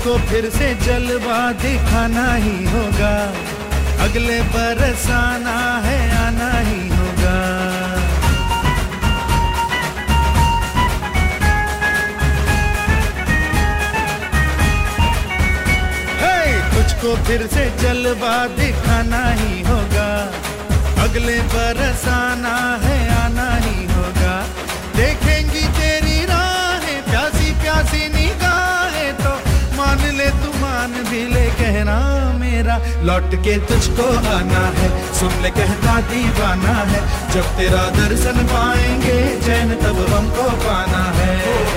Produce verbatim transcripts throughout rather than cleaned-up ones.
तुझको फिर से जलवा दिखाना ही होगा, अगले बरस आना है आना ही होगा। हे तुझको फिर से जलवा दिखाना ही होगा, अगले बरस आना है आना ही होगा। देखेंगी तेरी राहें प्यासी प्यासी निगाहें तो मान ले तू मान भी ले कहना मेरा, लौट के तुझको आना है, सुन ले कहता दीवाना है, जब तेरा दर्शन पाएंगे चैन तब हमको पाना है।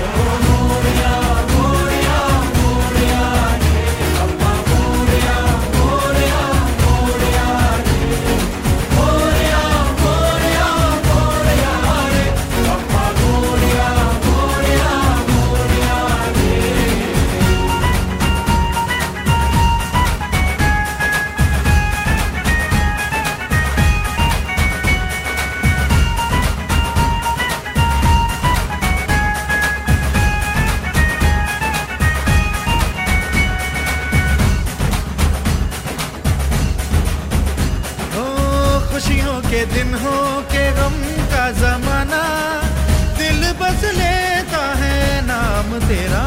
खुशियों के दिन हो के गम का जमाना, दिल बस लेता है नाम तेरा।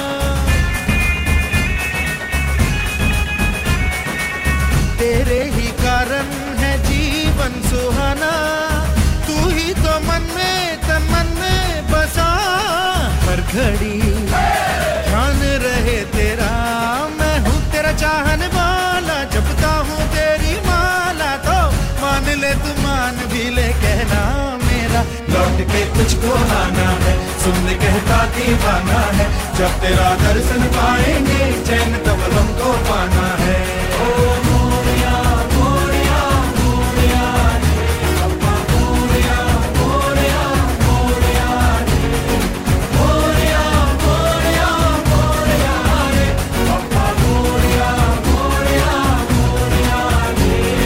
तेरे ही कारण है जीवन सुहाना, तू ही तो मन में तन मन में बसा, हर घड़ी ध्यान रहे तेरा। मैं हूँ तेरा चाहने वाला, जपता हूँ तेरी माला, तो मान ले तू मान भी ले कहना मेरा, लौट के तुझको आना है, सुन ले कहता दीवाना है, जब तेरा दर्शन पाएंगे चैन तब हमको पाना है। ओ मोरिया मोरिया मोरिया अप्पा मोरिया मोरिया मोरिया मोरिया मोरिया मोरिया रे अप्पा मोरिया मोरिया मोरिया रे।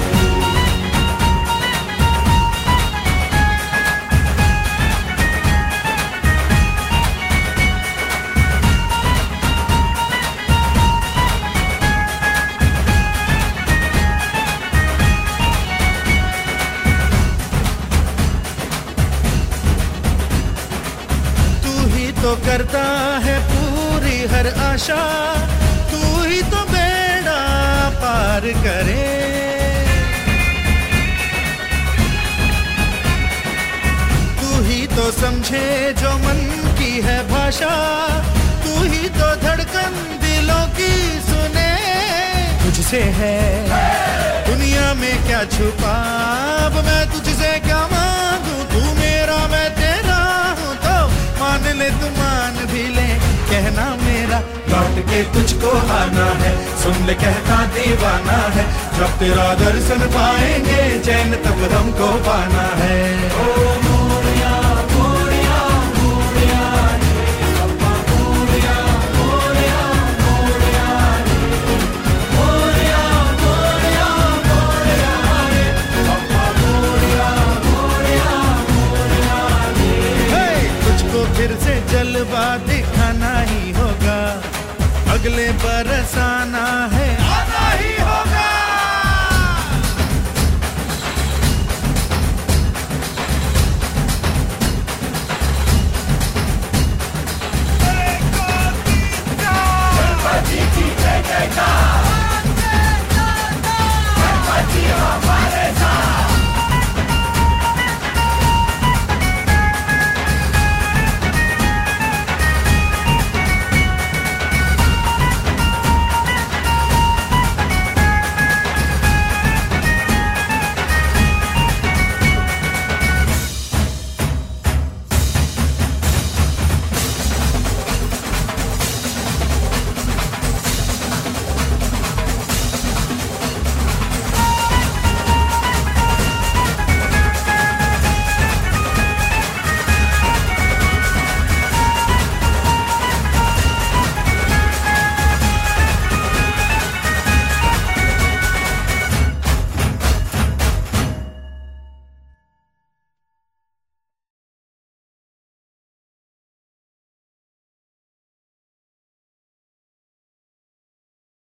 तो करता है पूरी हर आशा, तू ही तो बेड़ा पार करे। तू ही तो समझे जो मन की है भाषा, तू ही तो धड़कन दिलों की सुने। तुझसे है दुनिया में क्या छुपा, अब मैं तुझसे क्या मांगू, तू मेरा मैं तेरा हूँ, तो मान ले तू मान भी ले कहना मेरा, लौट के तुझको आना है, सुन ले कहता दीवाना है, जब तेरा दर्शन पाएंगे चैन तब हमको पाना है।